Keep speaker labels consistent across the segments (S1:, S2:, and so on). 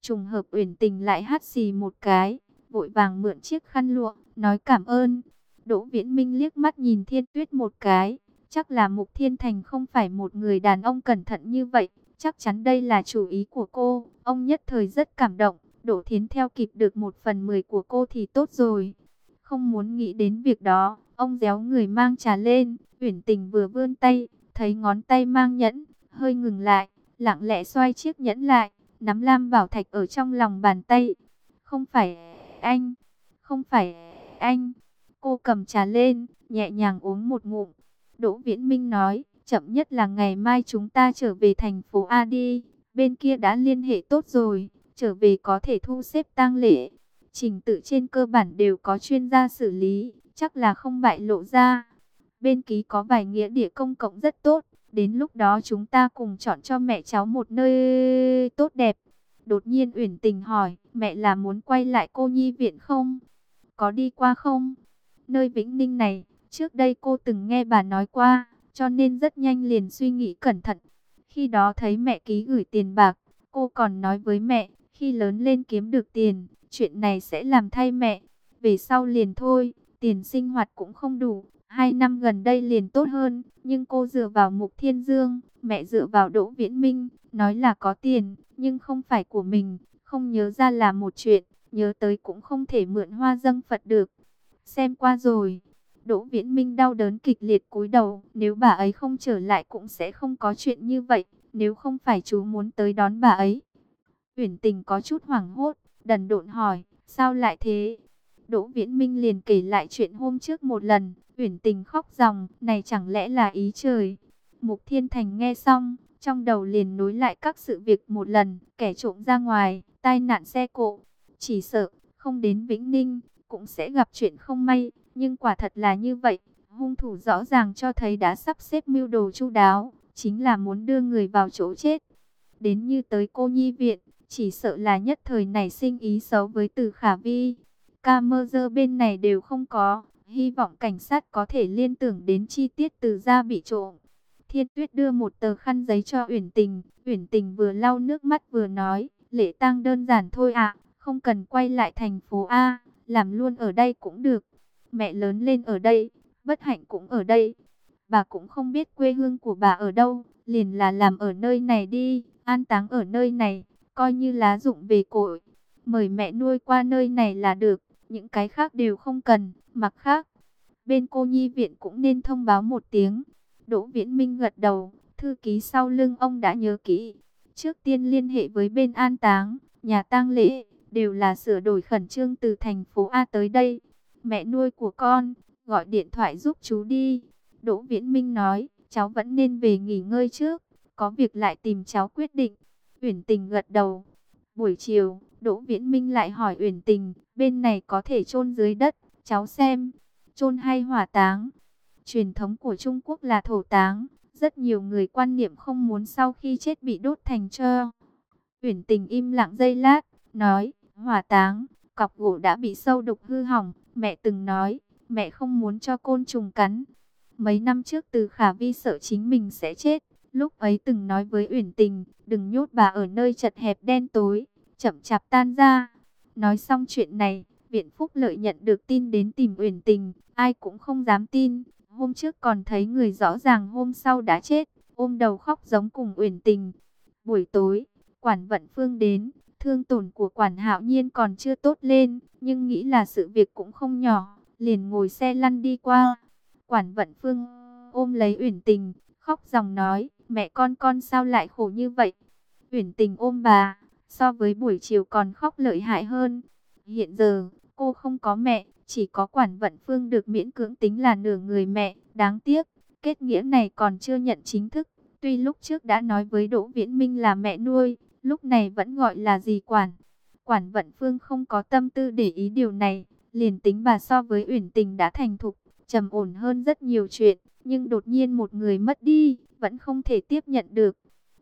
S1: Trùng hợp Uyển Tình lại hắt xì một cái, vội vàng mượn chiếc khăn lụa, nói cảm ơn. Đỗ Viễn Minh liếc mắt nhìn Thiên Tuyết một cái, chắc là Mục Thiên Thành không phải một người đàn ông cẩn thận như vậy, chắc chắn đây là chủ ý của cô. Ông nhất thời rất cảm động, Đỗ Thiến theo kịp được 1/10 của cô thì tốt rồi. Không muốn nghĩ đến việc đó, ông déo người mang trà lên. Uyển Tình vừa vươn tay, thấy ngón tay mang nhẫn, hơi ngừng lại, lặng lẽ xoay chiếc nhẫn lại, nắm lam bảo thạch ở trong lòng bàn tay. Không phải anh, không phải anh. Cô cầm trà lên, nhẹ nhàng uống một ngụm. Đỗ Viễn Minh nói, chậm nhất là ngày mai chúng ta trở về thành phố A đi. Bên kia đã liên hệ tốt rồi, trở về có thể thu xếp tang lễ. Trình tự trên cơ bản đều có chuyên gia xử lý, chắc là không bại lộ ra. Bên ký có vài nghĩa địa công cộng rất tốt, đến lúc đó chúng ta cùng chọn cho mẹ cháu một nơi tốt đẹp. Đột nhiên Uyển Tình hỏi, mẹ là muốn quay lại cô nhi viện không? Có đi qua không? Nơi Vĩnh Ninh này, trước đây cô từng nghe bà nói qua, cho nên rất nhanh liền suy nghĩ cẩn thận. Khi đó thấy mẹ ký gửi tiền bạc, cô còn nói với mẹ, khi lớn lên kiếm được tiền, chuyện này sẽ làm thay mẹ. Về sau liền thôi, tiền sinh hoạt cũng không đủ, 2 năm gần đây liền tốt hơn, nhưng cô dựa vào Mục Thiên Dương, mẹ dựa vào Đỗ Viễn Minh, nói là có tiền, nhưng không phải của mình, không nhớ ra là một chuyện, nhớ tới cũng không thể mượn hoa dâng Phật được. Xem qua rồi, Đỗ Viễn Minh đau đớn kịch liệt cúi đầu, nếu bà ấy không trở lại cũng sẽ không có chuyện như vậy, nếu không phải chú muốn tới đón bà ấy. Uyển Tình có chút hoảng hốt, đần độn hỏi, sao lại thế? Đỗ Viễn Minh liền kể lại chuyện hôm trước một lần. Uyển Tình khóc ròng, này chẳng lẽ là ý trời? Mục Thiên Thành nghe xong, trong đầu liền nối lại các sự việc một lần, kẻ trộm ra ngoài, tai nạn xe cộ, chỉ sợ không đến Vĩnh Ninh cũng sẽ gặp chuyện không may, nhưng quả thật là như vậy. Hung thủ rõ ràng cho thấy đã sắp xếp mưu đồ chu đáo, chính là muốn đưa người vào chỗ chết. Đến như tới cô nhi viện, chỉ sợ là nhất thời nảy sinh ý xấu với Từ Khả Vi. Camera bên này đều không có, hy vọng cảnh sát có thể liên tưởng đến chi tiết Từ gia bị trộm. Thiên Tuyết đưa một tờ khăn giấy cho Uyển Tình, Uyển Tình vừa lau nước mắt vừa nói, lễ tang đơn giản thôi ạ, không cần quay lại thành phố A, làm luôn ở đây cũng được. Mẹ lớn lên ở đây, Bất Hạnh cũng ở đây. Bà cũng không biết quê hương của bà ở đâu, liền là làm ở nơi này đi, an táng ở nơi này, coi như lá dụng về cội. Mời mẹ nuôi qua nơi này là được, những cái khác đều không cần. Mặt khác, bên cô nhi viện cũng nên thông báo một tiếng. Đỗ Viễn Minh gật đầu, thư ký sau lưng ông đã nhớ kỹ. Trước tiên liên hệ với bên an táng, nhà tang lễ, đều là sửa đổi khẩn trương từ thành phố A tới đây. Mẹ nuôi của con, gọi điện thoại giúp chú đi. Đỗ Viễn Minh nói, cháu vẫn nên về nghỉ ngơi trước, có việc lại tìm cháu quyết định. Uyển Tình gật đầu. Buổi chiều, Đỗ Viễn Minh lại hỏi Uyển Tình, bên này có thể chôn dưới đất, cháu xem, chôn hay hỏa táng? Truyền thống của Trung Quốc là thổ táng, rất nhiều người quan niệm không muốn sau khi chết bị đốt thành tro. Uyển Tình im lặng giây lát, nói, hỏa táng, cọc gỗ đã bị sâu đục hư hỏng, mẹ từng nói, mẹ không muốn cho côn trùng cắn. Mấy năm trước Từ Khả Vi sợ chính mình sẽ chết, lúc ấy từng nói với Uyển Tình, đừng nhốt bà ở nơi chật hẹp đen tối, chậm chạp tan ra. Nói xong chuyện này, Viện Phúc Lợi nhận được tin đến tìm Uyển Tình, ai cũng không dám tin. Hôm trước còn thấy người rõ ràng hôm sau đã chết, ôm đầu khóc giống cùng Uyển Tình. Buổi tối, Quản Vận Phương đến, thương tổn của Quản Hạo Nhiên còn chưa tốt lên, nhưng nghĩ là sự việc cũng không nhỏ, liền ngồi xe lăn đi qua. Quản Vận Phương ôm lấy Uyển Tình, khóc ròng nói, mẹ con sao lại khổ như vậy? Uyển Tình ôm bà, so với buổi chiều còn khóc lợi hại hơn. Hiện giờ, cô không có mẹ, chỉ có Quản Vận Phương được miễn cưỡng tính là nửa người mẹ. Đáng tiếc, kết nghĩa này còn chưa nhận chính thức. Tuy lúc trước đã nói với Đỗ Viễn Minh là mẹ nuôi, lúc này vẫn gọi là dì Quản. Quản Vận Phương không có tâm tư để ý điều này, liền tính bà so với Uyển Tình đã thành thục, trầm ổn hơn rất nhiều chuyện, nhưng đột nhiên một người mất đi, vẫn không thể tiếp nhận được.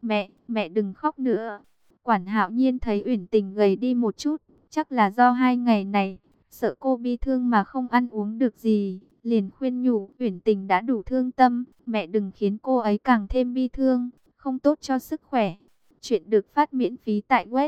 S1: Mẹ đừng khóc nữa. Quản Hạo Nhiên thấy Uyển Tình gầy đi một chút, chắc là do 2 ngày này, sợ cô bi thương mà không ăn uống được gì, liền khuyên nhủ, Uyển Tình đã đủ thương tâm, mẹ đừng khiến cô ấy càng thêm bi thương, không tốt cho sức khỏe. Chuyện được phát miễn phí tại web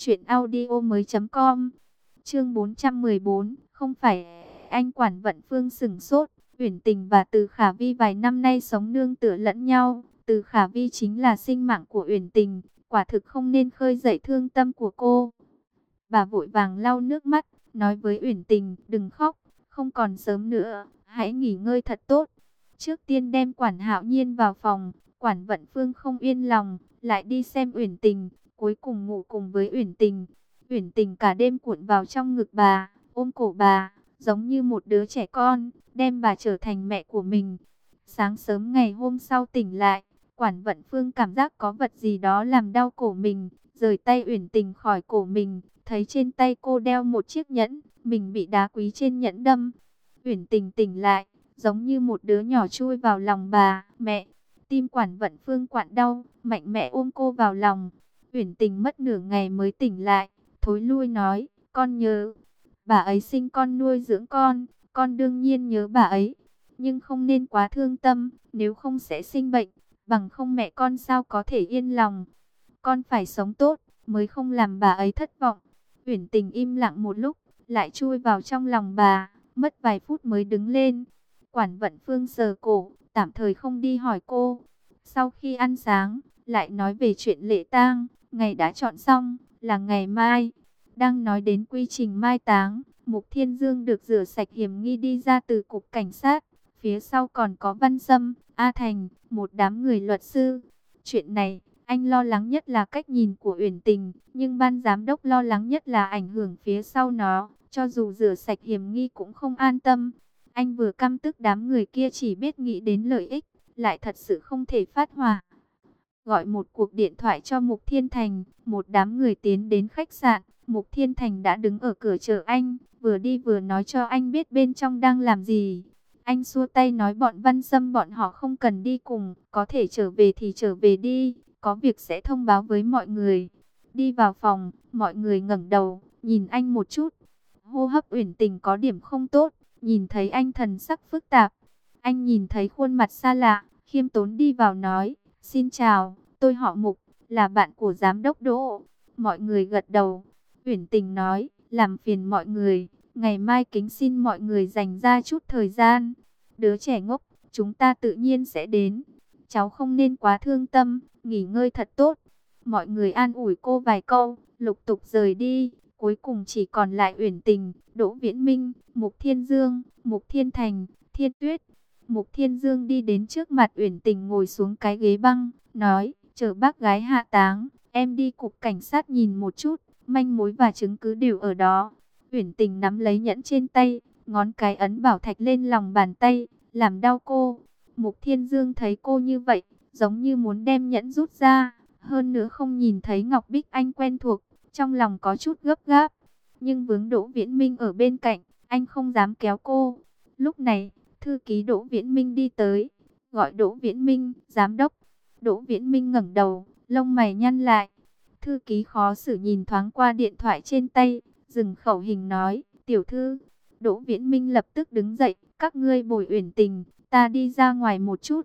S1: truyệnaudiomoi.com. Chương 414, không phải anh. Quản Vận Phương sững sốt. Uyển Tình và Từ Khả Vi vài năm nay sống nương tựa lẫn nhau. Từ Khả Vi chính là sinh mạng của Uyển Tình, quả thực không nên khơi dậy thương tâm của cô. Bà vội vàng lau nước mắt, nói với Uyển Tình, đừng khóc, không còn sớm nữa, hãy nghỉ ngơi thật tốt. Trước tiên đem Quản Hạo Nhiên vào phòng. Quản Vận Phương không yên lòng, lại đi xem Uyển Tình, cuối cùng ngủ cùng với Uyển Tình. Uyển Tình cả đêm cuộn vào trong ngực bà, ôm cổ bà, giống như một đứa trẻ con, đem bà trở thành mẹ của mình. Sáng sớm ngày hôm sau tỉnh lại, Quản Vận Phương cảm giác có vật gì đó làm đau cổ mình, rời tay Uyển Tình khỏi cổ mình, thấy trên tay cô đeo một chiếc nhẫn, mình bị đá quý trên nhẫn đâm. Uyển Tình tỉnh lại, giống như một đứa nhỏ chui vào lòng bà, mẹ. Tim Quản Vận Phương quặn đau, mạnh mẽ ôm cô vào lòng. Uyển Tình mất nửa ngày mới tỉnh lại, thối lui nói, con nhớ. Bà ấy sinh con nuôi dưỡng con đương nhiên nhớ bà ấy. Nhưng không nên quá thương tâm, nếu không sẽ sinh bệnh, bằng không mẹ con sao có thể yên lòng. Con phải sống tốt, mới không làm bà ấy thất vọng. Uyển Tình im lặng một lúc, lại chui vào trong lòng bà, mất vài phút mới đứng lên. Quản Vận Phương sờ cổ, tạm thời không đi hỏi cô. Sau khi ăn sáng, lại nói về chuyện lễ tang, ngày đã chọn xong, là ngày mai. Đang nói đến quy trình mai táng, Mục Thiên Dương được rửa sạch hiểm nghi đi ra từ cục cảnh sát. Phía sau còn có Văn Sâm, A Thành, một đám người luật sư. Chuyện này, anh lo lắng nhất là cách nhìn của Uyển Tình, nhưng ban giám đốc lo lắng nhất là ảnh hưởng phía sau nó. Cho dù rửa sạch hiểm nghi cũng không an tâm. Anh vừa căm tức đám người kia chỉ biết nghĩ đến lợi ích, lại thật sự không thể phát hỏa. Gọi một cuộc điện thoại cho Mục Thiên Thành, một đám người tiến đến khách sạn. Mục Thiên Thành đã đứng ở cửa chờ anh, vừa đi vừa nói cho anh biết bên trong đang làm gì. Anh xua tay nói bọn Văn Sâm bọn họ không cần đi cùng, có thể trở về thì trở về đi, có việc sẽ thông báo với mọi người. Đi vào phòng, mọi người ngẩng đầu, nhìn anh một chút. Hô hấp Uyển Tình có điểm không tốt, nhìn thấy anh thần sắc phức tạp. Anh nhìn thấy khuôn mặt xa lạ, khiêm tốn đi vào nói, xin chào, tôi họ Mục, là bạn của giám đốc Đỗ. Mọi người gật đầu. Uyển Tình nói, làm phiền mọi người, ngày mai kính xin mọi người dành ra chút thời gian. Đứa trẻ ngốc, chúng ta tự nhiên sẽ đến. Cháu không nên quá thương tâm, nghỉ ngơi thật tốt. Mọi người an ủi cô vài câu, lục tục rời đi. Cuối cùng chỉ còn lại Uyển Tình, Đỗ Viễn Minh, Mục Thiên Dương, Mục Thiên Thành, Thiên Tuyết. Mục Thiên Dương đi đến trước mặt Uyển Tình ngồi xuống cái ghế băng, nói, chờ bác gái hạ táng, em đi cục cảnh sát nhìn một chút, manh mối và chứng cứ đều ở đó. Uyển Tình nắm lấy nhẫn trên tay, ngón cái ấn bảo thạch lên lòng bàn tay, làm đau cô. Mục Thiên Dương thấy cô như vậy, giống như muốn đem nhẫn rút ra, hơn nữa không nhìn thấy Ngọc Bích Anh quen thuộc, trong lòng có chút gấp gáp. Nhưng vướng Đỗ Viễn Minh ở bên cạnh, anh không dám kéo cô. Lúc này, thư ký Đỗ Viễn Minh đi tới, gọi Đỗ Viễn Minh, giám đốc. Đỗ Viễn Minh ngẩng đầu, lông mày nhăn lại. Thư ký khó xử nhìn thoáng qua điện thoại trên tay, dừng khẩu hình nói, tiểu thư. Đỗ Viễn Minh lập tức đứng dậy, các ngươi bồi Uyển Tình, ta đi ra ngoài một chút.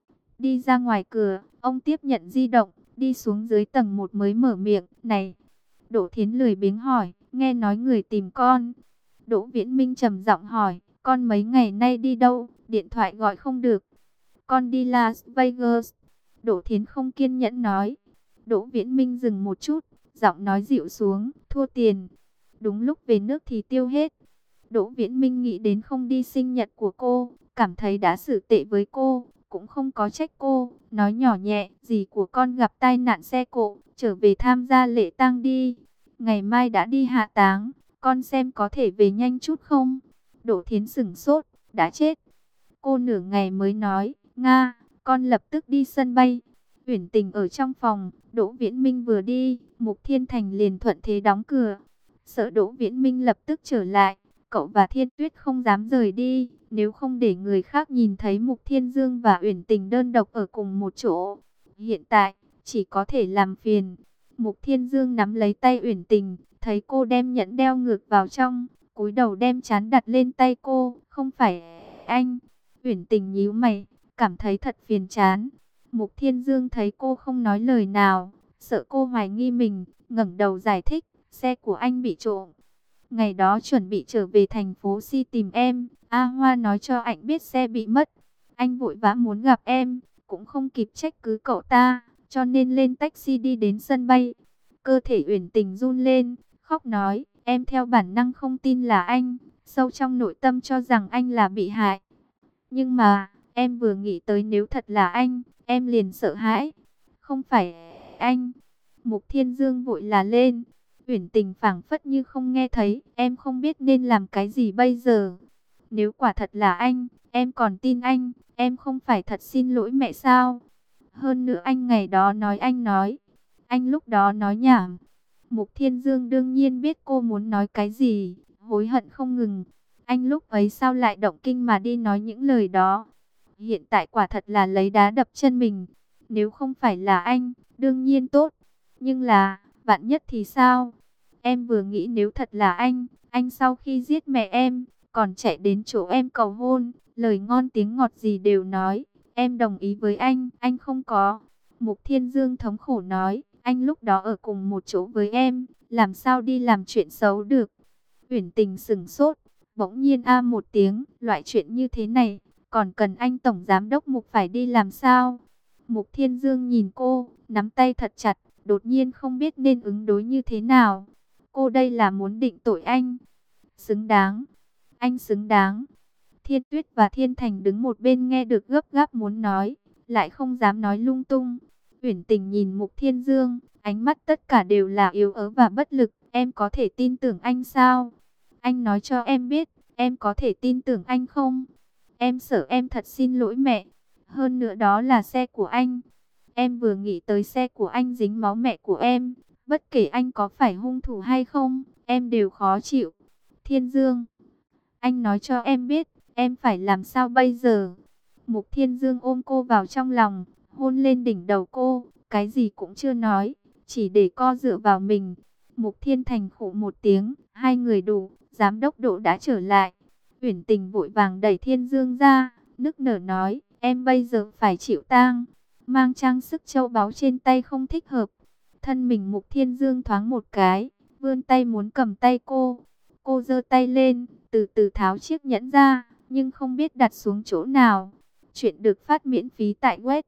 S1: Đi ra ngoài cửa, ông tiếp nhận di động, đi xuống dưới tầng 1 mới mở miệng, này. Đỗ Thiến lười biếng hỏi, nghe nói người tìm con. Đỗ Viễn Minh trầm giọng hỏi, con mấy ngày nay đi đâu, điện thoại gọi không được. Con đi Las Vegas. Đỗ Thiến không kiên nhẫn nói. Đỗ Viễn Minh dừng một chút, giọng nói dịu xuống, thua tiền. Đúng lúc về nước thì tiêu hết. Đỗ Viễn Minh nghĩ đến không đi sinh nhật của cô, cảm thấy đã xử tệ với cô, cũng không có trách cô, nói nhỏ nhẹ, dì của con gặp tai nạn xe cộ, trở về tham gia lễ tang đi. Ngày mai đã đi hạ táng, con xem có thể về nhanh chút không? Đỗ Thiến sửng sốt, đã chết. Cô nửa ngày mới nói, Nga, con lập tức đi sân bay. Uyển Tình ở trong phòng, Đỗ Viễn Minh vừa đi, Mục Thiên Thành liền thuận thế đóng cửa. Sợ Đỗ Viễn Minh lập tức trở lại, cậu và Thiên Tuyết không dám rời đi, nếu không để người khác nhìn thấy Mục Thiên Dương và Uyển Tình đơn độc ở cùng một chỗ. Hiện tại, chỉ có thể làm phiền. Mục Thiên Dương nắm lấy tay Uyển Tình, thấy cô đem nhẫn đeo ngược vào trong, cúi đầu đem trán đặt lên tay cô, không phải anh. Uyển Tình nhíu mày, cảm thấy thật phiền chán. Mục Thiên Dương thấy cô không nói lời nào, Sợ cô hoài nghi mình, ngẩng đầu giải thích, xe của anh bị trộm. Ngày đó chuẩn bị trở về thành phố Si tìm em, A Hoa nói cho anh biết xe bị mất. Anh vội vã muốn gặp em, cũng không kịp trách cứ cậu ta, cho nên lên taxi đi đến sân bay. Cơ thể Uyển Tình run lên, khóc nói, em theo bản năng không tin là anh, sâu trong nội tâm cho rằng anh là bị hại. Nhưng mà, em vừa nghĩ tới nếu thật là anh, em liền sợ hãi. Không phải anh. Mục Thiên Dương vội la lên. Uyển Tình phảng phất như không nghe thấy, em không biết nên làm cái gì bây giờ. Nếu quả thật là anh, em còn tin anh, em không phải thật xin lỗi mẹ sao? Hơn nữa anh ngày đó nói anh lúc đó nói nhảm. Mục Thiên Dương đương nhiên biết cô muốn nói cái gì, hối hận không ngừng. Anh lúc ấy sao lại động kinh mà đi nói những lời đó? Hiện tại quả thật là lấy đá đập chân mình. Nếu không phải là anh, đương nhiên tốt. Nhưng là, vạn nhất thì sao? Em vừa nghĩ nếu thật là anh sau khi giết mẹ em, còn chạy đến chỗ em cầu hôn, lời ngon tiếng ngọt gì đều nói. Em đồng ý với anh không có. Mục Thiên Dương thống khổ nói, anh lúc đó ở cùng một chỗ với em, làm sao đi làm chuyện xấu được. Uyển Tình sững sốt, bỗng nhiên a một tiếng, loại chuyện như thế này, còn cần anh tổng giám đốc Mục phải đi làm sao? Mục Thiên Dương nhìn cô, nắm tay thật chặt, đột nhiên không biết nên ứng đối như thế nào. Cô đây là muốn định tội anh. Xứng đáng, anh xứng đáng. Thiên Tuyết và Thiên Thành đứng một bên nghe được gấp gáp muốn nói, lại không dám nói lung tung. Uyển Tình nhìn Mục Thiên Dương, ánh mắt tất cả đều là yếu ớt và bất lực. Em có thể tin tưởng anh sao? Anh nói cho em biết, em có thể tin tưởng anh không? Em sợ em thật xin lỗi mẹ. Hơn nữa đó là xe của anh. Em vừa nghĩ tới xe của anh dính máu mẹ của em. Bất kể anh có phải hung thủ hay không, em đều khó chịu. Thiên Dương, anh nói cho em biết, em phải làm sao bây giờ? Mục Thiên Dương ôm cô vào trong lòng, hôn lên đỉnh đầu cô, cái gì cũng chưa nói, chỉ để co dựa vào mình. Mục Thiên Thành khụ một tiếng, hai người đủ, giám đốc Đỗ đã trở lại. Uyển Tình vội vàng đẩy Thiên Dương ra, nức nở nói, em bây giờ phải chịu tang, mang trang sức châu báu trên tay không thích hợp. Thân mình Mục Thiên Dương thoáng một cái, vươn tay muốn cầm tay cô. Cô giơ tay lên, từ từ tháo chiếc nhẫn ra, nhưng không biết đặt xuống chỗ nào. Chuyện được phát miễn phí tại web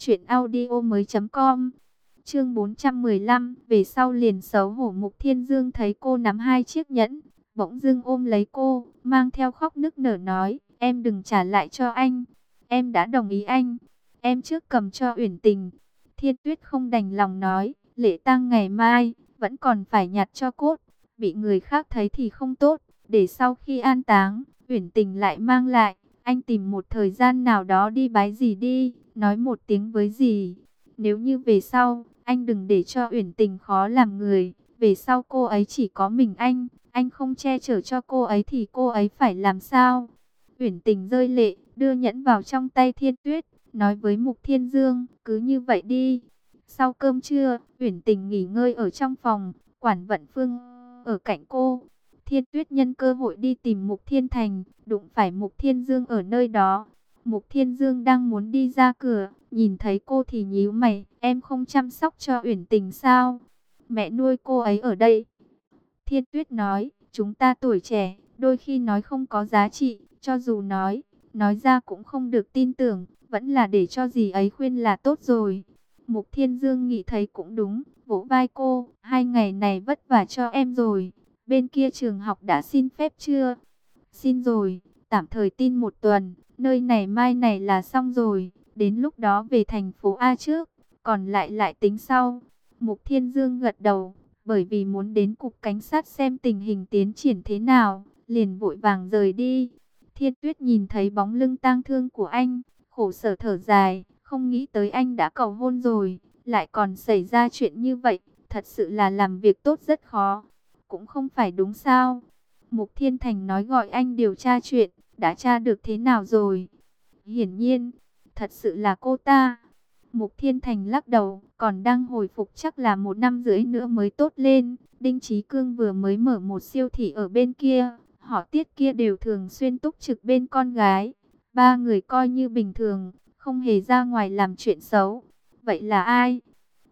S1: truyệnaudiomoi.com. Chương 415, về sau liền xấu hổ. Mục Thiên Dương thấy cô nắm hai chiếc nhẫn, bỗng dưng ôm lấy cô, mang theo khóc nức nở nói, em đừng trả lại cho anh, em đã đồng ý anh, em trước cầm cho Uyển Tình. Thiên Tuyết không đành lòng nói, lễ tang ngày mai, vẫn còn phải nhặt cho cốt, bị người khác thấy thì không tốt, để sau khi an táng, Uyển Tình lại mang lại, anh tìm một thời gian nào đó đi bái dì đi, nói một tiếng với dì. Nếu như về sau, anh đừng để cho Uyển Tình khó làm người, về sau cô ấy chỉ có mình anh không che chở cho cô ấy thì cô ấy phải làm sao? Uyển Tình rơi lệ, đưa nhẫn vào trong tay Thiên Tuyết, nói với Mục Thiên Dương, cứ như vậy đi. Sau cơm trưa, Uyển Tình nghỉ ngơi ở trong phòng, Quản Vận Phương ở cạnh cô. Thiên Tuyết nhân cơ hội đi tìm Mục Thiên Thành, đụng phải Mục Thiên Dương ở nơi đó. Mục Thiên Dương đang muốn đi ra cửa, nhìn thấy cô thì nhíu mày, em không chăm sóc cho Uyển Tình sao? Mẹ nuôi cô ấy ở đây. Thiên Tuyết nói, chúng ta tuổi trẻ, đôi khi nói không có giá trị, cho dù nói ra cũng không được tin tưởng, vẫn là để cho dì ấy khuyên là tốt rồi. Mục Thiên Dương nghĩ thấy cũng đúng, vỗ vai cô, 2 ngày này vất vả cho em rồi. Bên kia trường học đã xin phép chưa? Xin rồi, tạm thời tin 1 tuần, nơi này mai này là xong rồi, đến lúc đó về thành phố A trước, còn lại tính sau. Mục Thiên Dương gật đầu, bởi vì muốn đến cục cảnh sát xem tình hình tiến triển thế nào, liền vội vàng rời đi. Thiên Tuyết nhìn thấy bóng lưng tang thương của anh, khổ sở thở dài, không nghĩ tới anh đã cầu hôn rồi, lại còn xảy ra chuyện như vậy, thật sự là làm việc tốt rất khó. Cũng không phải đúng sao? Mục Thiên Thành nói gọi anh điều tra chuyện, đã tra được thế nào rồi? Hiển nhiên, thật sự là cô ta. Mục Thiên Thành lắc đầu, còn đang hồi phục chắc là 1 năm rưỡi nữa mới tốt lên. Đinh Chí Cương vừa mới mở một siêu thị ở bên kia, họ Tiết kia đều thường xuyên túc trực bên con gái. 3 người coi như bình thường, không hề ra ngoài làm chuyện xấu. Vậy là ai?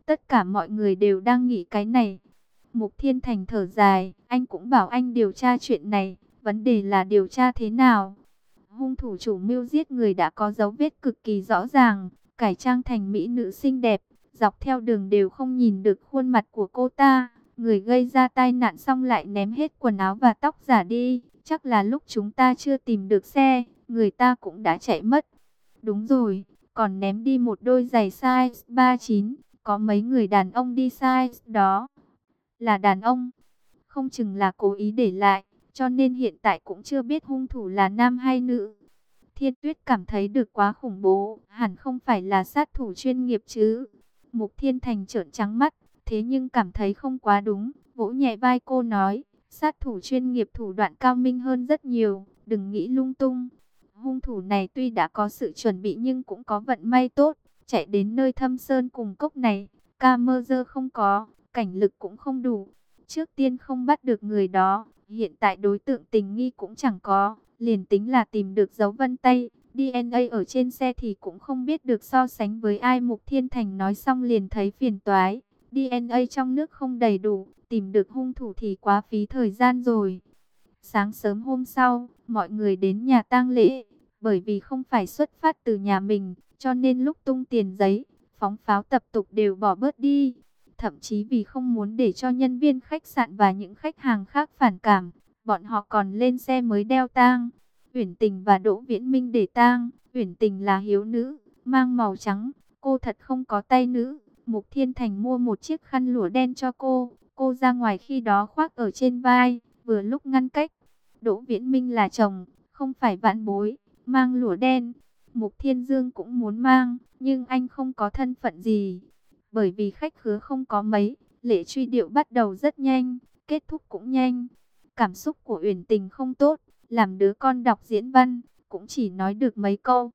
S1: Tất cả mọi người đều đang nghĩ cái này. Mục Thiên Thành thở dài, anh cũng bảo anh điều tra chuyện này, vấn đề là điều tra thế nào? Hung thủ chủ mưu giết người đã có dấu vết cực kỳ rõ ràng, cải trang thành mỹ nữ xinh đẹp, dọc theo đường đều không nhìn được khuôn mặt của cô ta. Người gây ra tai nạn xong lại ném hết quần áo và tóc giả đi, chắc là lúc chúng ta chưa tìm được xe, người ta cũng đã chạy mất. Đúng rồi, còn ném đi một đôi giày size 39, có mấy người đàn ông đi size đó. Là đàn ông, không chừng là cố ý để lại, cho nên hiện tại cũng chưa biết hung thủ là nam hay nữ. Thiên Tuyết cảm thấy được quá khủng bố, hẳn không phải là sát thủ chuyên nghiệp chứ. Mục Thiên Thành trợn trắng mắt, thế nhưng cảm thấy không quá đúng, vỗ nhẹ vai cô nói, sát thủ chuyên nghiệp thủ đoạn cao minh hơn rất nhiều, đừng nghĩ lung tung. Hung thủ này tuy đã có sự chuẩn bị nhưng cũng có vận may tốt, chạy đến nơi thâm sơn cùng cốc này, camera không có, cảnh lực cũng không đủ. Trước tiên không bắt được người đó, hiện tại đối tượng tình nghi cũng chẳng có, liền tính là tìm được dấu vân tay, DNA ở trên xe thì cũng không biết được so sánh với ai. Mục Thiên Thành nói xong liền thấy phiền toái, DNA trong nước không đầy đủ, tìm được hung thủ thì quá phí thời gian rồi. Sáng sớm hôm sau, mọi người đến nhà tang lễ, bởi vì không phải xuất phát từ nhà mình, cho nên lúc tung tiền giấy, phóng pháo tập tục đều bỏ bớt đi. Thậm chí vì không muốn để cho nhân viên khách sạn và những khách hàng khác phản cảm, bọn họ còn lên xe mới đeo tang. Uyển Tình và Đỗ Viễn Minh để tang. Uyển Tình là hiếu nữ, mang màu trắng, cô thật không có tay nữ. Mục Thiên Thành mua một chiếc khăn lụa đen cho cô ra ngoài khi đó khoác ở trên vai, vừa lúc ngăn cách. Đỗ Viễn Minh là chồng, không phải vãn bối, mang lụa đen. Mục Thiên Dương cũng muốn mang, nhưng anh không có thân phận gì. Bởi vì khách khứa không có mấy, lễ truy điệu bắt đầu rất nhanh, kết thúc cũng nhanh. Cảm xúc của Uyển Tình không tốt, làm đứa con đọc diễn văn, cũng chỉ nói được mấy câu.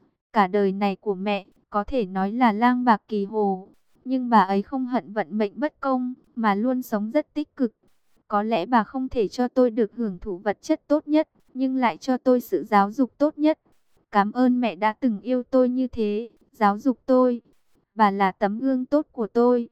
S1: Cả đời này của mẹ, có thể nói là lang bạc kỳ hồ, nhưng bà ấy không hận vận mệnh bất công, mà luôn sống rất tích cực. Có lẽ bà không thể cho tôi được hưởng thụ vật chất tốt nhất, nhưng lại cho tôi sự giáo dục tốt nhất. Cảm ơn mẹ đã từng yêu tôi như thế, giáo dục tôi. Bà là tấm gương tốt của tôi.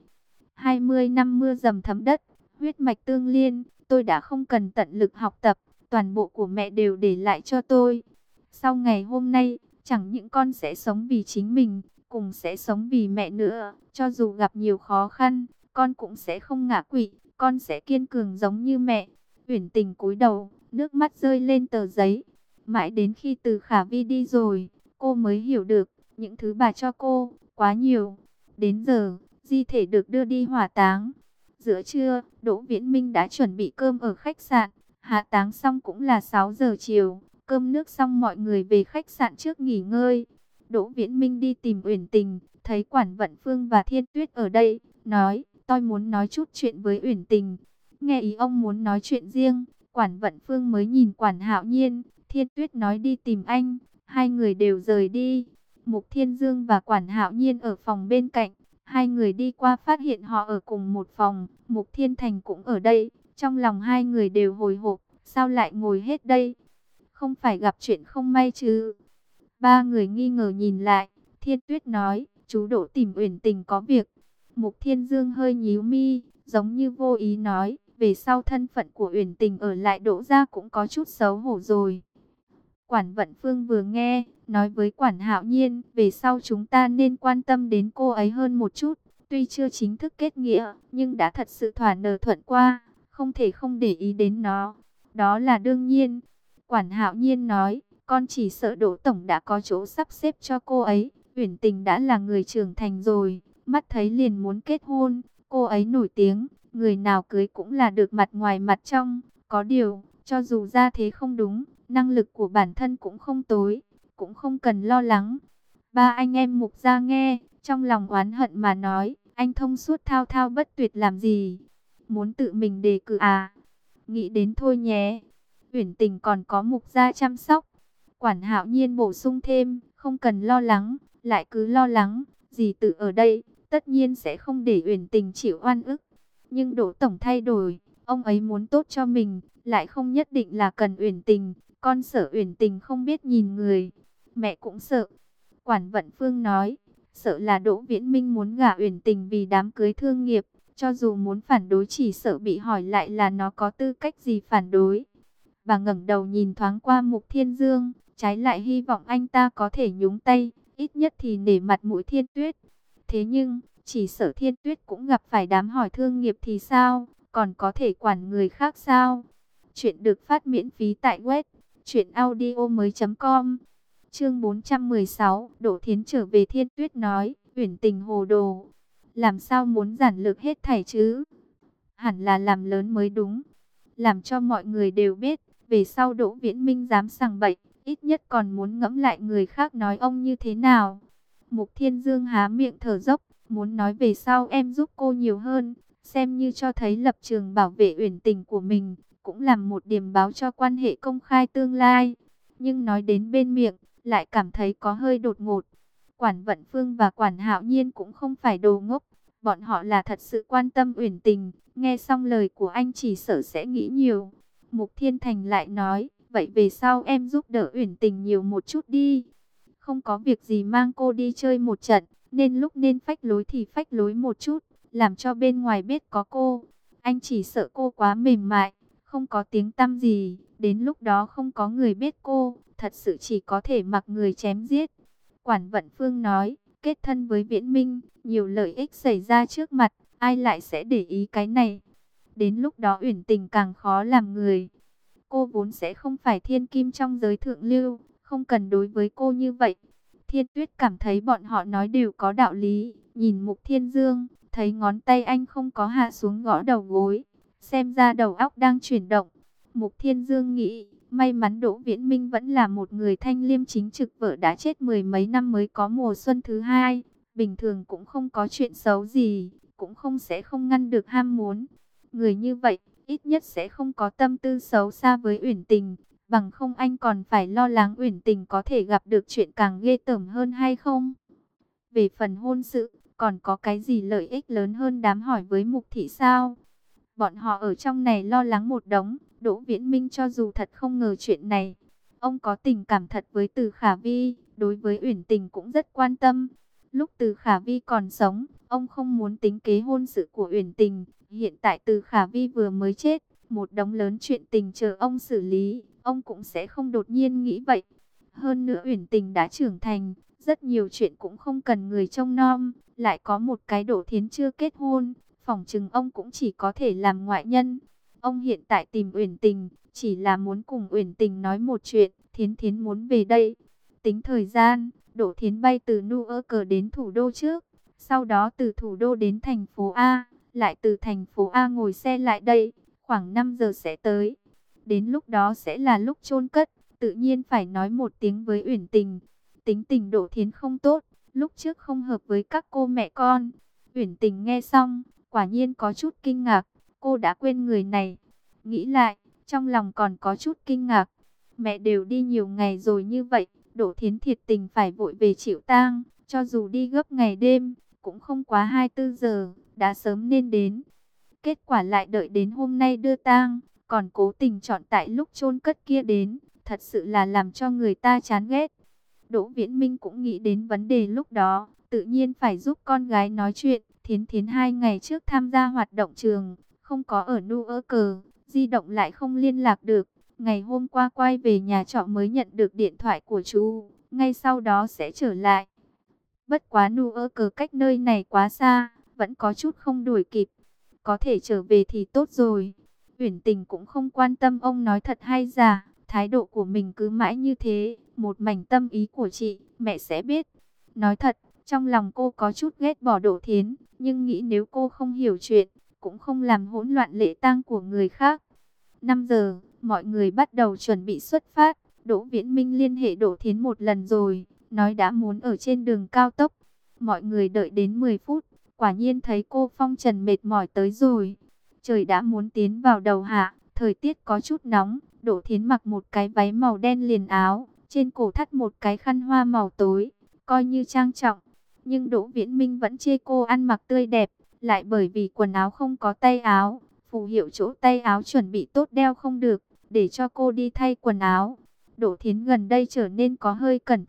S1: 20 năm mưa dầm thấm đất, huyết mạch tương liên, tôi đã không cần tận lực học tập, toàn bộ của mẹ đều để lại cho tôi. Sau ngày hôm nay, chẳng những con sẽ sống vì chính mình, cùng sẽ sống vì mẹ nữa. Cho dù gặp nhiều khó khăn, con cũng sẽ không ngã quỵ, con sẽ kiên cường giống như mẹ. Uyển Tình cúi đầu, nước mắt rơi lên tờ giấy. Mãi đến khi Từ Khả Vi đi rồi, cô mới hiểu được, những thứ bà cho cô, quá nhiều. Đến giờ, di thể được đưa đi hỏa táng. Giữa trưa, Đỗ Viễn Minh đã chuẩn bị cơm ở khách sạn. Hạ táng xong cũng là 6 giờ chiều. Cơm nước xong mọi người về khách sạn trước nghỉ ngơi. Đỗ Viễn Minh đi tìm Uyển Tình, thấy Quản Vận Phương và Thiên Tuyết ở đây, nói, tôi muốn nói chút chuyện với Uyển Tình. Nghe ý ông muốn nói chuyện riêng, Quản Vận Phương mới nhìn Quản Hạo Nhiên. Thiên Tuyết nói đi tìm anh, hai người đều rời đi. Mục Thiên Dương và Quản Hạo Nhiên ở phòng bên cạnh. Hai người đi qua phát hiện họ ở cùng một phòng. Mục Thiên Thành cũng ở đây. Trong lòng hai người đều hồi hộp. Sao lại ngồi hết đây? Không phải gặp chuyện không may chứ? Ba người nghi ngờ nhìn lại. Thiên Tuyết nói, chú Đỗ tìm Uyển Tình có việc. Mục Thiên Dương hơi nhíu mi, giống như vô ý nói, về sau thân phận của Uyển Tình ở lại Đỗ gia cũng có chút xấu hổ rồi. Quản Vận Phương vừa nghe, nói với Quản Hạo Nhiên, về sau chúng ta nên quan tâm đến cô ấy hơn một chút. Tuy chưa chính thức kết nghĩa, nhưng đã thật sự thỏa nờ thuận qua, không thể không để ý đến nó. Đó là đương nhiên. Quản Hạo Nhiên nói, con chỉ sợ Đỗ Tổng đã có chỗ sắp xếp cho cô ấy. Uyển Tình đã là người trưởng thành rồi, mắt thấy liền muốn kết hôn. Cô ấy nổi tiếng, người nào cưới cũng là được mặt ngoài mặt trong. Có điều, cho dù ra thế không đúng, năng lực của bản thân cũng không tối, cũng không cần lo lắng. Ba anh em Mục gia nghe, trong lòng oán hận mà nói, anh thông suốt thao thao bất tuyệt làm gì? Muốn tự mình đề cử à? Nghĩ đến thôi nhé. Uyển Tình còn có Mục gia chăm sóc. Quản Hạo Nhiên bổ sung thêm, không cần lo lắng, lại cứ lo lắng, dì tự ở đây, tất nhiên sẽ không để Uyển Tình chịu oan ức. Nhưng Đỗ Tổng thay đổi, ông ấy muốn tốt cho mình, lại không nhất định là cần Uyển Tình. Con sợ Uyển Tình không biết nhìn người, mẹ cũng sợ. Quản Vận Phương nói, Sợ là Đỗ Viễn Minh muốn gả Uyển Tình vì đám cưới thương nghiệp, cho dù muốn phản đối chỉ sợ bị hỏi lại là nó có tư cách gì phản đối. Bà ngẩng đầu nhìn thoáng qua Mục Thiên Dương, trái lại hy vọng anh ta có thể nhúng tay, ít nhất thì nể mặt mũi Thiên Tuyết. Thế nhưng, chỉ sợ Thiên Tuyết cũng gặp phải đám hỏi thương nghiệp thì sao, còn có thể quản người khác sao? Chuyện được phát miễn phí tại web truyệnaudiomoi.com. Chương 416, Đỗ Thiến trở về. Thiên Tuyết nói, Uyển Tình hồ đồ, làm sao muốn giản lược hết thảy chứ? Hẳn là làm lớn mới đúng, làm cho mọi người đều biết, về sau Đỗ Viễn Minh dám sằng bậy, ít nhất còn muốn ngẫm lại người khác nói ông như thế nào. Mục Thiên Dương há miệng thở dốc, muốn nói về sau em giúp cô nhiều hơn, xem như cho thấy lập trường bảo vệ Uyển Tình của mình, cũng làm một điểm báo cho quan hệ công khai tương lai. Nhưng nói đến bên miệng, lại cảm thấy có hơi đột ngột. Quản Vận Phương và Quản Hạo Nhiên cũng không phải đồ ngốc, bọn họ là thật sự quan tâm Uyển Tình. Nghe xong lời của anh chỉ sợ sẽ nghĩ nhiều. Mục Thiên Thành lại nói, vậy về sau em giúp đỡ Uyển Tình nhiều một chút đi. Không có việc gì mang cô đi chơi một trận, nên lúc nên phách lối thì phách lối một chút, làm cho bên ngoài biết có cô. Anh chỉ sợ cô quá mềm mại, không có tiếng tăm gì, đến lúc đó không có người biết cô, thật sự chỉ có thể mặc người chém giết. Quản Vận Phương nói, kết thân với Viễn Minh, nhiều lợi ích xảy ra trước mặt, ai lại sẽ để ý cái này. Đến lúc đó Uyển Tình càng khó làm người. Cô vốn sẽ không phải thiên kim trong giới thượng lưu, không cần đối với cô như vậy. Thiên Tuyết cảm thấy bọn họ nói đều có đạo lý, nhìn Mục Thiên Dương, thấy ngón tay anh không có hạ xuống gõ đầu gối, xem ra đầu óc đang chuyển động. Mục Thiên Dương nghĩ, may mắn Đỗ Viễn Minh vẫn là một người thanh liêm chính trực, vợ đã chết mười mấy năm mới có mùa xuân thứ hai, bình thường cũng không có chuyện xấu gì, cũng không ngăn được ham muốn. Người như vậy, ít nhất sẽ không có tâm tư xấu xa với Uyển Tình, bằng không anh còn phải lo lắng Uyển Tình có thể gặp được chuyện càng ghê tởm hơn hay không. Về phần hôn sự, còn có cái gì lợi ích lớn hơn đám hỏi với Mục Thị sao? Bọn họ ở trong này lo lắng một đống. Đỗ Viễn Minh cho dù thật không ngờ chuyện này, ông có tình cảm thật với Từ Khả Vi, đối với Uyển Tình cũng rất quan tâm. Lúc Từ Khả Vi còn sống, ông không muốn tính kế hôn sự của Uyển Tình. Hiện tại Từ Khả Vi vừa mới chết, một đống lớn chuyện tình chờ ông xử lý, ông cũng sẽ không đột nhiên nghĩ vậy. Hơn nữa Uyển Tình đã trưởng thành, rất nhiều chuyện cũng không cần người trông nom, lại có một cái Đỗ Thiến chưa kết hôn, phỏng chừng ông cũng chỉ có thể làm ngoại nhân. Ông hiện tại tìm Uyển Tình, chỉ là muốn cùng Uyển Tình nói một chuyện, Thiến Thiến muốn về đây. Tính thời gian, Đỗ Thiến bay từ Newark đến thủ đô trước, sau đó từ thủ đô đến thành phố A, lại từ thành phố A ngồi xe lại đây, khoảng 5 giờ sẽ tới. Đến lúc đó sẽ là lúc chôn cất, tự nhiên phải nói một tiếng với Uyển Tình. Tính tình Đỗ Thiến không tốt, lúc trước không hợp với các cô mẹ con. Uyển Tình nghe xong, quả nhiên có chút kinh ngạc, cô đã quên người này. Nghĩ lại, trong lòng còn có chút kinh ngạc. Mẹ đều đi nhiều ngày rồi như vậy, Đỗ Thiến thiệt tình phải vội về chịu tang, cho dù đi gấp ngày đêm, cũng không quá 24 giờ, đã sớm nên đến. Kết quả lại đợi đến hôm nay đưa tang, còn cố tình chọn tại lúc chôn cất kia đến, thật sự là làm cho người ta chán ghét. Đỗ Viễn Minh cũng nghĩ đến vấn đề lúc đó, tự nhiên phải giúp con gái nói chuyện. Thiến Thiến 2 ngày trước tham gia hoạt động trường, không có ở Newark, di động lại không liên lạc được. Ngày hôm qua quay về nhà trọ mới nhận được điện thoại của chú, ngay sau đó sẽ trở lại. Bất quá Newark cách nơi này quá xa, vẫn có chút không đuổi kịp. Có thể trở về thì tốt rồi. Uyển Tình cũng không quan tâm ông nói thật hay giả, thái độ của mình cứ mãi như thế, một mảnh tâm ý của chị, mẹ sẽ biết. Nói thật, trong lòng cô có chút ghét bỏ Đỗ Thiến, nhưng nghĩ nếu cô không hiểu chuyện, cũng không làm hỗn loạn lễ tang của người khác. 5 giờ, mọi người bắt đầu chuẩn bị xuất phát. Đỗ Viễn Minh liên hệ Đỗ Thiến một lần rồi, nói đã muốn ở trên đường cao tốc. Mọi người đợi đến 10 phút, quả nhiên thấy cô phong trần mệt mỏi tới rồi. Trời đã muốn tiến vào đầu hạ, thời tiết có chút nóng. Đỗ Thiến mặc một cái váy màu đen liền áo, trên cổ thắt một cái khăn hoa màu tối, coi như trang trọng. Nhưng Đỗ Viễn Minh vẫn chê cô ăn mặc tươi đẹp, lại bởi vì quần áo không có tay áo, phù hiệu chỗ tay áo chuẩn bị tốt đeo không được, để cho cô đi thay quần áo. Đỗ Thiến gần đây trở nên có hơi cẩn thận,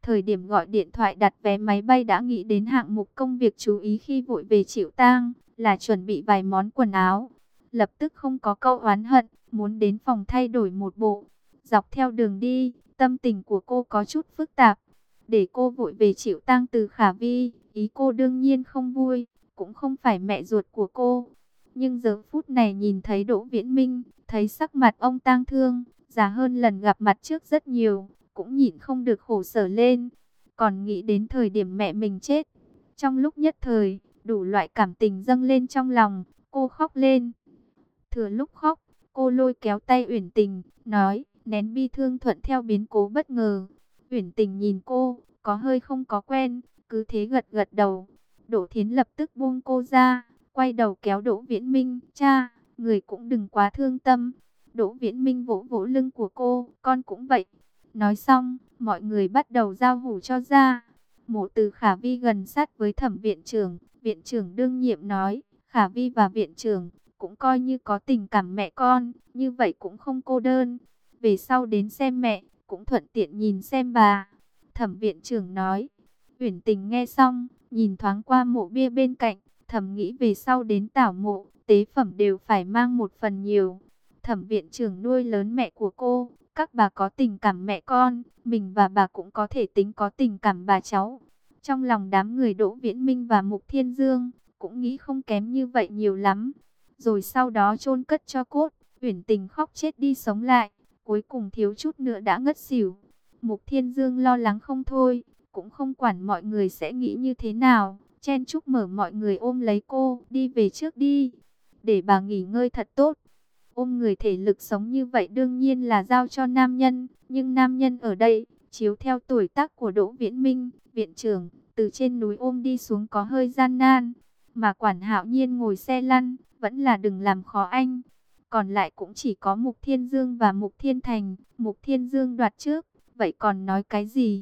S1: Thời điểm gọi điện thoại đặt vé máy bay đã nghĩ đến hạng mục công việc chú ý khi vội về chịu tang, là chuẩn bị vài món quần áo. Lập tức không có câu oán hận, muốn đến phòng thay đổi một bộ. Dọc theo đường đi, tâm tình của cô có chút phức tạp. Để cô vội về chịu tang từ Khả Vi, ý cô đương nhiên không vui, cũng không phải mẹ ruột của cô. Nhưng giờ phút này nhìn thấy Đỗ Viễn Minh, thấy sắc mặt ông tang thương, già hơn lần gặp mặt trước rất nhiều, cũng nhịn không được khổ sở lên. Còn nghĩ đến thời điểm mẹ mình chết, trong lúc nhất thời, đủ loại cảm tình dâng lên trong lòng, cô khóc lên. Thừa lúc khóc, cô lôi kéo tay Uyển Tình, nói, nén bi thương thuận theo biến cố bất ngờ. Uyển Tình nhìn cô, có hơi không có quen, cứ thế gật gật đầu. Đỗ Thiến lập tức buông cô ra, quay đầu kéo Đỗ Viễn Minh, cha, người cũng đừng quá thương tâm. Đỗ Viễn Minh vỗ vỗ lưng của cô, con cũng vậy. Nói xong, mọi người bắt đầu giao hủ cho ra. Mộ Từ Khả Vi gần sát với Thẩm viện trưởng đương nhiệm nói, Khả Vi và viện trưởng cũng coi như có tình cảm mẹ con, như vậy cũng không cô đơn. Về sau đến xem mẹ, cũng thuận tiện nhìn xem bà. Thẩm viện trưởng nói. Uyển Tình nghe xong, nhìn thoáng qua mộ bia bên cạnh, thầm nghĩ về sau đến tảo mộ, tế phẩm đều phải mang một phần nhiều. Thẩm viện trưởng nuôi lớn mẹ của cô, các bà có tình cảm mẹ con, mình và bà cũng có thể tính có tình cảm bà cháu. Trong lòng đám người Đỗ Viễn Minh và Mục Thiên Dương, cũng nghĩ không kém như vậy nhiều lắm. Rồi sau đó chôn cất cho cốt, Uyển Tình khóc chết đi sống lại, cuối cùng thiếu chút nữa đã ngất xỉu. Mục Thiên Dương lo lắng không thôi, cũng không quản mọi người sẽ nghĩ như thế nào, chen chúc mở mọi người ôm lấy cô, đi về trước đi, để bà nghỉ ngơi thật tốt. Ôm người thể lực sống như vậy đương nhiên là giao cho nam nhân, nhưng nam nhân ở đây, chiếu theo tuổi tác của Đỗ Viễn Minh, viện trưởng, từ trên núi ôm đi xuống có hơi gian nan, mà Quản Hạo Nhiên ngồi xe lăn, vẫn là đừng làm khó anh. Còn lại cũng chỉ có Mục Thiên Dương và Mục Thiên Thành, Mục Thiên Dương đoạt trước, vậy còn nói cái gì?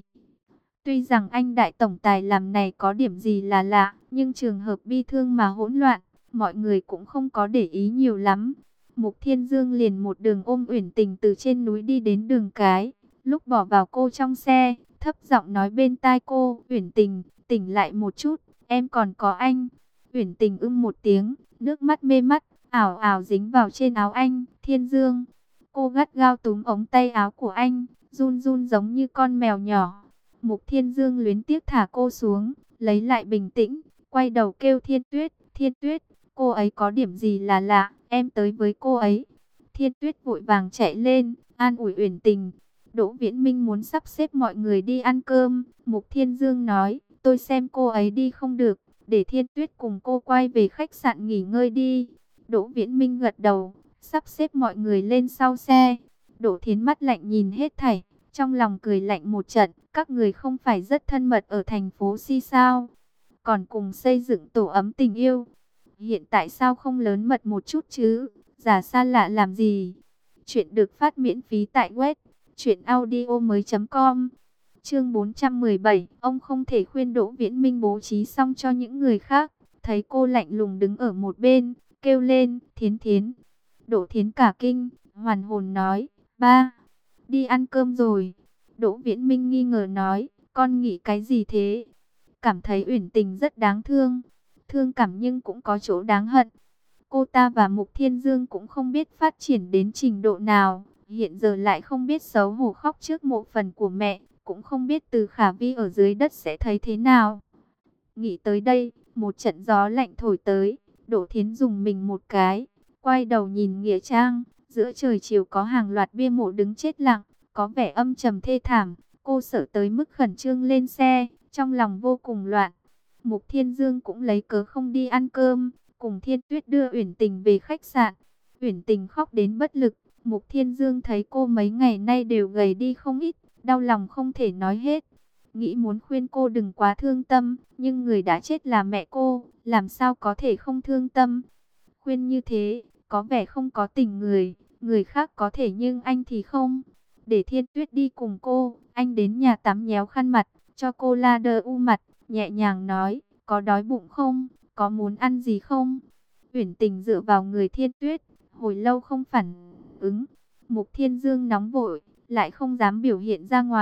S1: Tuy rằng anh đại tổng tài làm này có điểm gì là lạ, nhưng trường hợp bi thương mà hỗn loạn, mọi người cũng không có để ý nhiều lắm. Mục Thiên Dương liền một đường ôm Uyển Tình từ trên núi đi đến đường cái, lúc bỏ vào cô trong xe, thấp giọng nói bên tai cô, Uyển Tình, tỉnh lại một chút, em còn có anh. Uyển Tình một tiếng, nước mắt mê mắt, ảo ảo dính vào trên áo anh, Thiên Dương. Cô gắt gao túm ống tay áo của anh, run run giống như con mèo nhỏ. Mục Thiên Dương luyến tiếc thả cô xuống, lấy lại bình tĩnh, quay đầu kêu Thiên Tuyết, cô ấy có điểm gì là lạ, em tới với cô ấy. Thiên Tuyết vội vàng chạy lên, an ủi Uyển Tình. Đỗ Viễn Minh muốn sắp xếp mọi người đi ăn cơm, Mục Thiên Dương nói, tôi xem cô ấy đi không được, để Thiên Tuyết cùng cô quay về khách sạn nghỉ ngơi đi. Đỗ Viễn Minh gật đầu, sắp xếp mọi người lên sau xe. Đỗ Thiến mắt lạnh nhìn hết thảy, trong lòng cười lạnh một trận, các người không phải rất thân mật ở thành phố Si sao? Còn cùng xây dựng tổ ấm tình yêu. Hiện tại sao không lớn mật một chút chứ? Giả xa lạ làm gì? Chuyện được phát miễn phí tại web truyệnaudiomoi.com. Chương 417, ông không thể khuyên Đỗ Viễn Minh bố trí xong cho những người khác. Thấy cô lạnh lùng đứng ở một bên, kêu lên, Thiến Thiến. Đỗ Thiến cả kinh, hoàn hồn nói, ba, đi ăn cơm rồi. Đỗ Viễn Minh nghi ngờ nói, con nghĩ cái gì thế? Cảm thấy Uyển Tình rất đáng thương, thương cảm nhưng cũng có chỗ đáng hận. Cô ta và Mục Thiên Dương cũng không biết phát triển đến trình độ nào, hiện giờ lại không biết xấu hổ khóc trước mộ phần của mẹ, cũng không biết từ Khả Vi ở dưới đất sẽ thấy thế nào. Nghĩ tới đây, một trận gió lạnh thổi tới, Đỗ Thiến dùng mình một cái, quay đầu nhìn nghĩa trang, giữa trời chiều có hàng loạt bia mộ đứng chết lặng, có vẻ âm trầm thê thảm. Cô sợ tới mức khẩn trương lên xe, trong lòng vô cùng loạn. Mục Thiên Dương cũng lấy cớ không đi ăn cơm, cùng Thiên Tuyết đưa Uyển Tình về khách sạn. Uyển Tình khóc đến bất lực, Mục Thiên Dương thấy cô mấy ngày nay đều gầy đi không ít, đau lòng không thể nói hết. Nghĩ muốn khuyên cô đừng quá thương tâm, nhưng người đã chết là mẹ cô, làm sao có thể không thương tâm. Khuyên như thế, có vẻ không có tình người, người khác có thể nhưng anh thì không. Để Thiên Tuyết đi cùng cô, anh đến nhà tắm nhéo khăn mặt, cho cô la đơ u mặt, nhẹ nhàng nói, có đói bụng không, có muốn ăn gì không? Uyển Tình dựa vào người Thiên Tuyết, hồi lâu không phản ứng. Mục Thiên Dương nóng vội, lại không dám biểu hiện ra ngoài,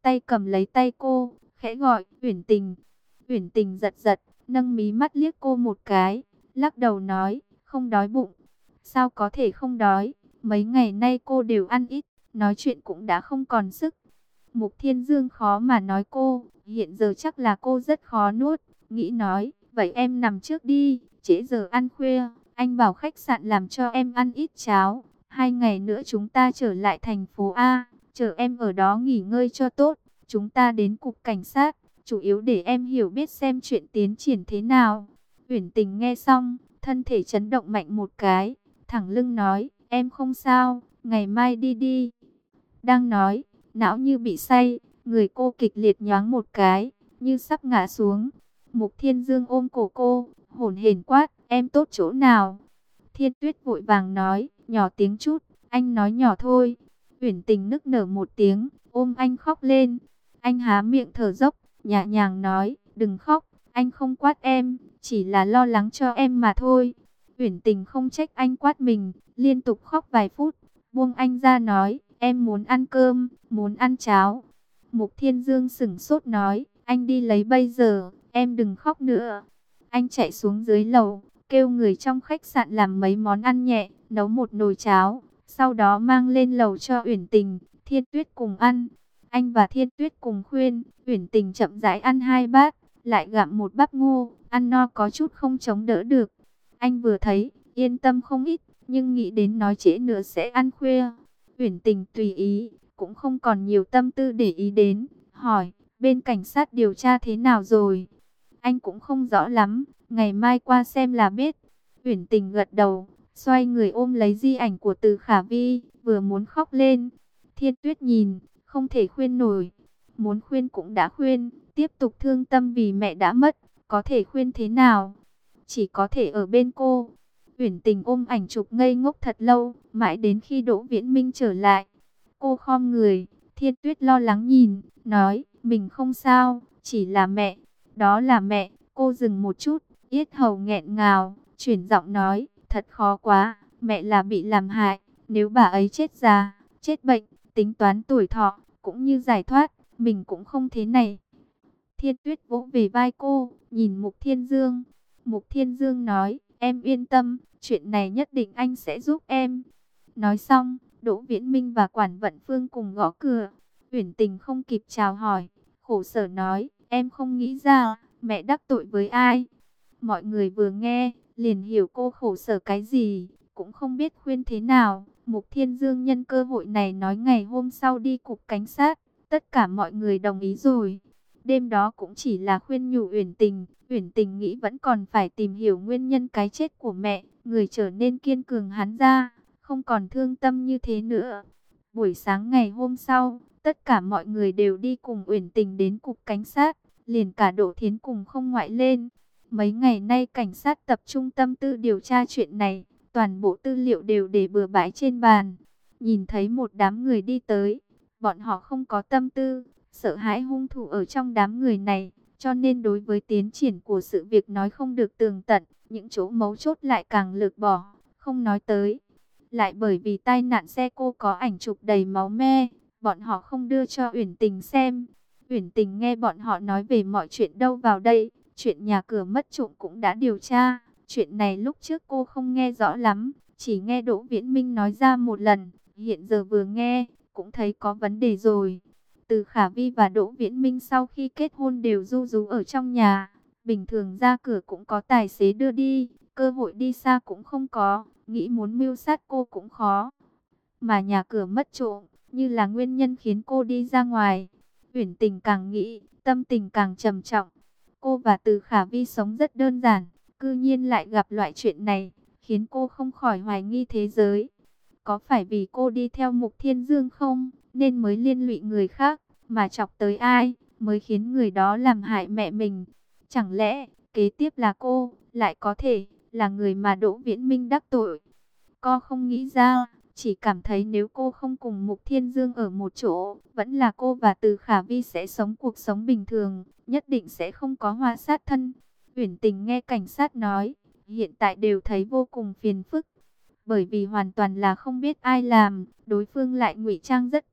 S1: tay cầm lấy tay cô, khẽ gọi, Uyển Tình. Uyển Tình giật giật, nâng mí mắt liếc cô một cái, lắc đầu nói, không đói bụng. Sao có thể không đói, mấy ngày nay cô đều ăn ít, nói chuyện cũng đã không còn sức. Mục Thiên Dương khó mà nói cô, hiện giờ chắc là cô rất khó nuốt, nghĩ nói, vậy em nằm trước đi, trễ giờ ăn khuya, anh bảo khách sạn làm cho em ăn ít cháo, 2 ngày nữa chúng ta trở lại thành phố A, chờ em ở đó nghỉ ngơi cho tốt, chúng ta đến cục cảnh sát, chủ yếu để em hiểu biết xem chuyện tiến triển thế nào. Uyển Tình nghe xong, thân thể chấn động mạnh một cái, thẳng lưng nói, em không sao, ngày mai đi đi. Đang nói, não như bị say, người cô kịch liệt nhoáng một cái, như sắp ngã xuống. Mục Thiên Dương ôm cổ cô, hổn hển quát, em tốt chỗ nào? Thiên Tuyết vội vàng nói, nhỏ tiếng chút, anh nói nhỏ thôi. Uyển Tình nức nở một tiếng, ôm anh khóc lên. Anh há miệng thở dốc, nhẹ nhàng nói, đừng khóc, anh không quát em, chỉ là lo lắng cho em mà thôi. Uyển Tình không trách anh quát mình, liên tục khóc vài phút, buông anh ra nói, em muốn ăn cơm, muốn ăn cháo. Mục Thiên Dương sững sốt nói, anh đi lấy bây giờ, em đừng khóc nữa. Anh chạy xuống dưới lầu, kêu người trong khách sạn làm mấy món ăn nhẹ, nấu một nồi cháo, sau đó mang lên lầu cho Uyển Tình, Thiên Tuyết cùng ăn. Anh và Thiên Tuyết cùng khuyên, Uyển Tình chậm rãi ăn 2 bát, lại gặm một bắp ngô, ăn no có chút không chống đỡ được. Anh vừa thấy, yên tâm không ít, nhưng nghĩ đến nói trễ nữa sẽ ăn khuya. Uyển Tình tùy ý, cũng không còn nhiều tâm tư để ý đến, hỏi, bên cảnh sát điều tra thế nào rồi? Anh cũng không rõ lắm, ngày mai qua xem là biết. Uyển Tình gật đầu, xoay người ôm lấy di ảnh của Từ Khả Vi, vừa muốn khóc lên. Thiên Tuyết nhìn, không thể khuyên nổi. Muốn khuyên cũng đã khuyên, tiếp tục thương tâm vì mẹ đã mất, có thể khuyên thế nào? Chỉ có thể ở bên cô. Uyển Tình ôm ảnh chụp ngây ngốc thật lâu, mãi đến khi Đỗ Viễn Minh trở lại. Cô khom người, Thiên Tuyết lo lắng nhìn, nói, mình không sao, chỉ là mẹ. Đó là mẹ. Cô dừng một chút, yết hầu nghẹn ngào, chuyển giọng nói, thật khó quá, mẹ là bị làm hại, nếu bà ấy chết già, chết bệnh, tính toán tuổi thọ, cũng như giải thoát, mình cũng không thế này. Thiên Tuyết vỗ về vai cô, nhìn Mục Thiên Dương. Mục Thiên Dương nói, em yên tâm, chuyện này nhất định anh sẽ giúp em. Nói xong, Đỗ Viễn Minh và Quản Vận Phương cùng gõ cửa. Uyển Tình không kịp chào hỏi, khổ sở nói, em không nghĩ ra, mẹ đắc tội với ai. Mọi người vừa nghe, liền hiểu cô khổ sở cái gì, cũng không biết khuyên thế nào. Mục Thiên Dương nhân cơ hội này nói ngày hôm sau đi cục cảnh sát, tất cả mọi người đồng ý rồi. Đêm đó cũng chỉ là khuyên nhủ Uyển Tình, Uyển Tình nghĩ vẫn còn phải tìm hiểu nguyên nhân cái chết của mẹ, người trở nên kiên cường hắn ra, không còn thương tâm như thế nữa. Buổi sáng ngày hôm sau, tất cả mọi người đều đi cùng Uyển Tình đến cục cảnh sát, liền cả Đỗ Thiến cùng không ngoại lên. Mấy ngày nay cảnh sát tập trung tâm tư điều tra chuyện này, toàn bộ tư liệu đều để bừa bãi trên bàn. Nhìn thấy một đám người đi tới, bọn họ không có tâm tư, sợ hãi hung thủ ở trong đám người này, cho nên đối với tiến triển của sự việc nói không được tường tận, những chỗ mấu chốt lại càng lược bỏ, không nói tới. Lại bởi vì tai nạn xe cô có ảnh chụp đầy máu me, bọn họ không đưa cho Uyển Tình xem. Uyển Tình nghe bọn họ nói về mọi chuyện đâu vào đây, chuyện nhà cửa mất trộm cũng đã điều tra. Chuyện này lúc trước cô không nghe rõ lắm, chỉ nghe Đỗ Viễn Minh nói ra một lần, hiện giờ vừa nghe, cũng thấy có vấn đề rồi. Từ Khả Vi và Đỗ Viễn Minh sau khi kết hôn đều ru rú ở trong nhà, bình thường ra cửa cũng có tài xế đưa đi, cơ hội đi xa cũng không có, nghĩ muốn mưu sát cô cũng khó. Mà nhà cửa mất trộm, như là nguyên nhân khiến cô đi ra ngoài. Uyển Tình càng nghĩ, tâm tình càng trầm trọng. Cô và Từ Khả Vi sống rất đơn giản, cư nhiên lại gặp loại chuyện này, khiến cô không khỏi hoài nghi thế giới. Có phải vì cô đi theo Mục Thiên Dương không, nên mới liên lụy người khác, mà chọc tới ai, mới khiến người đó làm hại mẹ mình? Chẳng lẽ, kế tiếp là cô, lại có thể, là người mà Đỗ Viễn Minh đắc tội? Cô không nghĩ ra, chỉ cảm thấy nếu cô không cùng Mục Thiên Dương ở một chỗ, vẫn là cô và Từ Khả Vi sẽ sống cuộc sống bình thường, nhất định sẽ không có hoa sát thân. Uyển Tình nghe cảnh sát nói, hiện tại đều thấy vô cùng phiền phức, bởi vì hoàn toàn là không biết ai làm, đối phương lại ngụy trang rất tốt,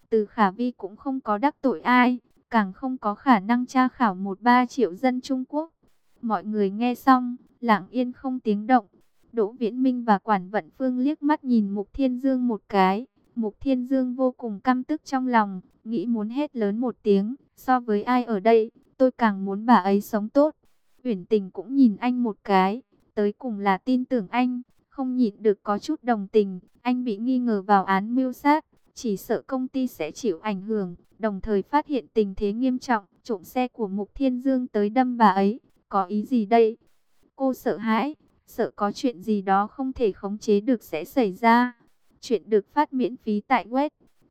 S1: Từ Khả Vi cũng không có đắc tội ai, càng không có khả năng tra khảo 1-3 triệu dân Trung Quốc. Mọi người nghe xong, lặng yên không tiếng động. Đỗ Viễn Minh và Quản Vận Phương liếc mắt nhìn Mục Thiên Dương một cái. Mục Thiên Dương vô cùng căm tức trong lòng, nghĩ muốn hét lớn một tiếng, so với ai ở đây, tôi càng muốn bà ấy sống tốt. Uyển Tình cũng nhìn anh một cái, tới cùng là tin tưởng anh, không nhịn được có chút đồng tình. Anh bị nghi ngờ vào án mưu sát, chỉ sợ công ty sẽ chịu ảnh hưởng, đồng thời phát hiện tình thế nghiêm trọng, trộm xe của Mục Thiên Dương tới đâm bà ấy. Có ý gì đây? Cô sợ hãi, sợ có chuyện gì đó không thể khống chế được sẽ xảy ra. Chuyện được phát miễn phí tại web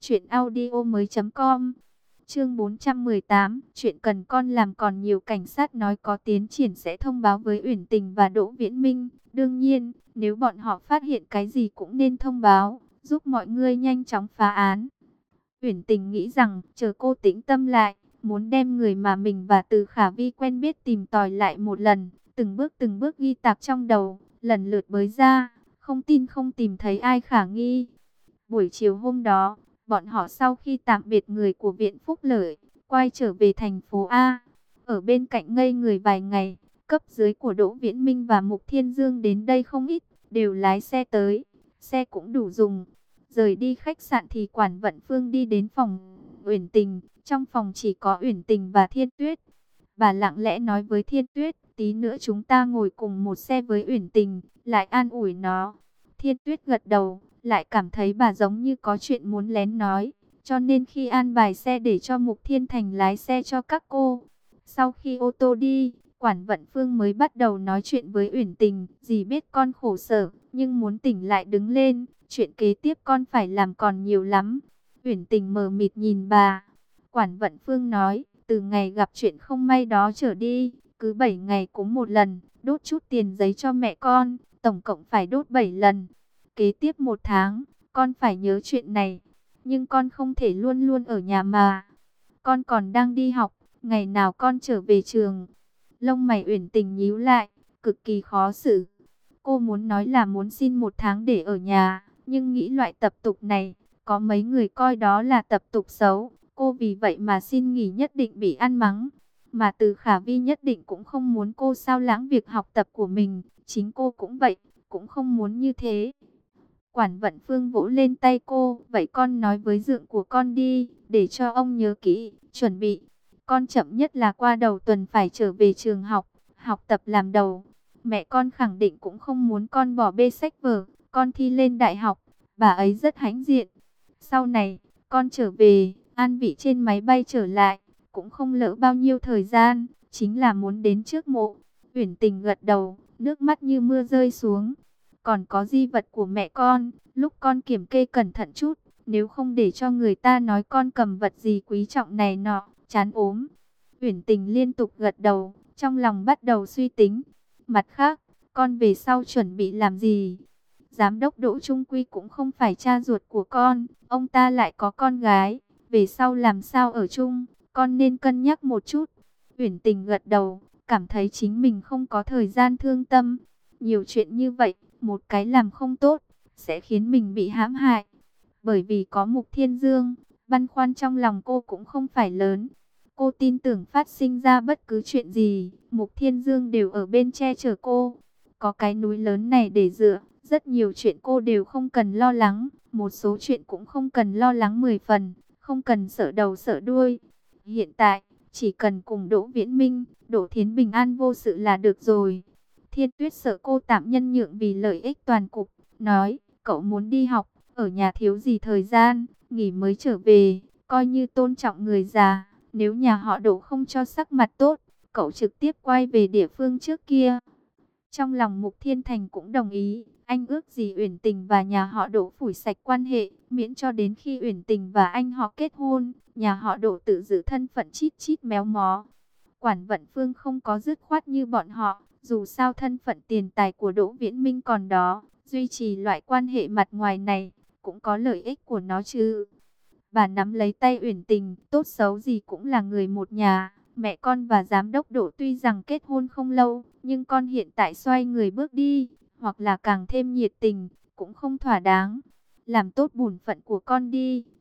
S1: truyệnaudiomoi.com. Chương 418, chuyện cần con làm. Còn nhiều cảnh sát nói có tiến triển sẽ thông báo với Uyển Tình và Đỗ Viễn Minh. Đương nhiên, nếu bọn họ phát hiện cái gì cũng nên thông báo, giúp mọi người nhanh chóng phá án. Uyển Tình nghĩ rằng, chờ cô tĩnh tâm lại, muốn đem người mà mình và Từ Khả Vi quen biết tìm tòi lại một lần, từng bước ghi tạc trong đầu, lần lượt bới ra, không tin không tìm thấy ai khả nghi. Buổi chiều hôm đó, bọn họ sau khi tạm biệt người của Viện Phúc Lợi, quay trở về thành phố A. Ở bên cạnh ngây người vài ngày, cấp dưới của Đỗ Viễn Minh và Mục Thiên Dương đến đây không ít, đều lái xe tới, xe cũng đủ dùng. Rời đi khách sạn thì Quản Vận Phương đi đến phòng Uyển Tình, trong phòng chỉ có Uyển Tình và Thiên Tuyết. Bà lặng lẽ nói với Thiên Tuyết, tí nữa chúng ta ngồi cùng một xe với Uyển Tình, lại an ủi nó. Thiên Tuyết gật đầu, lại cảm thấy bà giống như có chuyện muốn lén nói, cho nên khi an bài xe để cho Mục Thiên Thành lái xe cho các cô. Sau khi ô tô đi, Quản Vận Phương mới bắt đầu nói chuyện với Uyển Tình, dì biết con khổ sở, nhưng muốn tỉnh lại đứng lên, chuyện kế tiếp con phải làm còn nhiều lắm. Uyển Tình mờ mịt nhìn bà. Quản Vận Phương nói, từ ngày gặp chuyện không may đó trở đi, cứ 7 ngày cúng một lần, đốt chút tiền giấy cho mẹ con, tổng cộng phải đốt 7 lần. Kế tiếp 1 tháng, con phải nhớ chuyện này, nhưng con không thể luôn luôn ở nhà mà. Con còn đang đi học, ngày nào con trở về trường? Lông mày Uyển Tình nhíu lại, cực kỳ khó xử. Cô muốn nói là muốn xin 1 tháng để ở nhà, nhưng nghĩ loại tập tục này, có mấy người coi đó là tập tục xấu. Cô vì vậy mà xin nghỉ nhất định bị ăn mắng. Mà Từ Khả Vi nhất định cũng không muốn cô sao lãng việc học tập của mình. Chính cô cũng vậy, cũng không muốn như thế. Quản Vận Phương vỗ lên tay cô, vậy con nói với dượng của con đi, để cho ông nhớ kỹ, chuẩn bị. Con chậm nhất là qua đầu tuần phải trở về trường học, học tập làm đầu. Mẹ con khẳng định cũng không muốn con bỏ bê sách vở, con thi lên đại học, bà ấy rất hãnh diện. Sau này, con trở về, an vị trên máy bay trở lại, cũng không lỡ bao nhiêu thời gian, chính là muốn đến trước mộ. Uyển Tình gật đầu, nước mắt như mưa rơi xuống. Còn có di vật của mẹ con, lúc con kiểm kê cẩn thận chút, nếu không để cho người ta nói con cầm vật gì quý trọng này nọ, chán ốm. Uyển Tình liên tục gật đầu, trong lòng bắt đầu suy tính. Mặt khác, con về sau chuẩn bị làm gì? Giám đốc Đỗ Trung Quy cũng không phải cha ruột của con, ông ta lại có con gái, về sau làm sao ở chung, con nên cân nhắc một chút. Uyển Tình gật đầu, cảm thấy chính mình không có thời gian thương tâm. Nhiều chuyện như vậy, một cái làm không tốt, sẽ khiến mình bị hãm hại. Bởi vì có Mục Thiên Dương, băn khoăn trong lòng cô cũng không phải lớn. Cô tin tưởng phát sinh ra bất cứ chuyện gì, Mục Thiên Dương đều ở bên che chở cô. Có cái núi lớn này để dựa, rất nhiều chuyện cô đều không cần lo lắng. Một số chuyện cũng không cần lo lắng 10 phần, không cần sợ đầu sợ đuôi. Hiện tại, chỉ cần cùng Đỗ Viễn Minh, Đỗ Thiến bình an vô sự là được rồi. Thiên Tuyết sợ cô tạm nhân nhượng vì lợi ích toàn cục, nói, cậu muốn đi học, ở nhà thiếu gì thời gian, nghỉ mới trở về, coi như tôn trọng người già. Nếu nhà họ Đỗ không cho sắc mặt tốt, cậu trực tiếp quay về địa phương trước kia. Trong lòng Mục Thiên Thành cũng đồng ý, anh ước gì Uyển Tình và nhà họ Đỗ phủi sạch quan hệ, miễn cho đến khi Uyển Tình và anh họ kết hôn, nhà họ Đỗ tự giữ thân phận chít chít méo mó. Quản Vận Phương không có dứt khoát như bọn họ, dù sao thân phận tiền tài của Đỗ Viễn Minh còn đó, duy trì loại quan hệ mặt ngoài này, cũng có lợi ích của nó chứ. Bà nắm lấy tay Uyển Tình, tốt xấu gì cũng là người một nhà. Mẹ con và giám đốc Đỗ tuy rằng kết hôn không lâu, nhưng con hiện tại xoay người bước đi, hoặc là càng thêm nhiệt tình, cũng không thỏa đáng. Làm tốt bổn phận của con đi,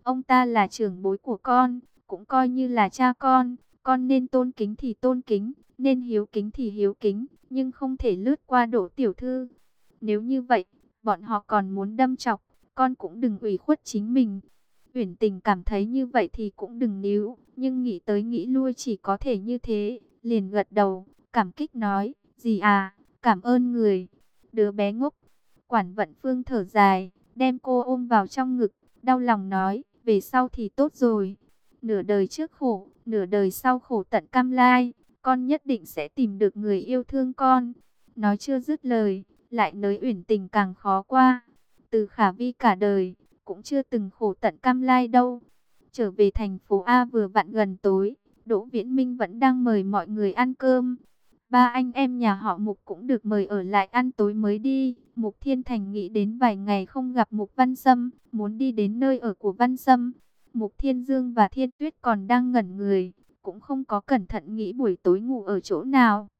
S1: Ông ta là trưởng bối của con, cũng coi như là cha con nên tôn kính thì tôn kính, nên hiếu kính thì hiếu kính, nhưng không thể lướt qua Đỗ tiểu thư. Nếu như vậy, bọn họ còn muốn đâm chọc, con cũng đừng ủy khuất chính mình. Uyển Tình cảm thấy như vậy thì cũng đừng níu, nhưng nghĩ tới nghĩ lui chỉ có thể như thế, liền gật đầu, cảm kích nói, "Dì à, cảm ơn người." Đứa bé ngốc. Quản Vận Phương thở dài, đem cô ôm vào trong ngực, đau lòng nói, "Về sau thì tốt rồi. Nửa đời trước khổ, nửa đời sau khổ tận cam lai, con nhất định sẽ tìm được người yêu thương con." Nói chưa dứt lời, lại nới Uyển Tình càng khó qua. Từ Khả Vi cả đời cũng chưa từng khổ tận cam lai đâu. Trở về thành phố A vừa vặn gần tối, Đỗ Viễn Minh vẫn đang mời mọi người ăn cơm. Ba anh em nhà họ Mục cũng được mời ở lại ăn tối mới đi. Mục Thiên Thành nghĩ đến vài ngày không gặp Mục Văn Sâm, muốn đi đến nơi ở của Văn Sâm. Mục Thiên Dương và Thiên Tuyết còn đang ngẩn người, cũng không có cẩn thận nghĩ buổi tối ngủ ở chỗ nào.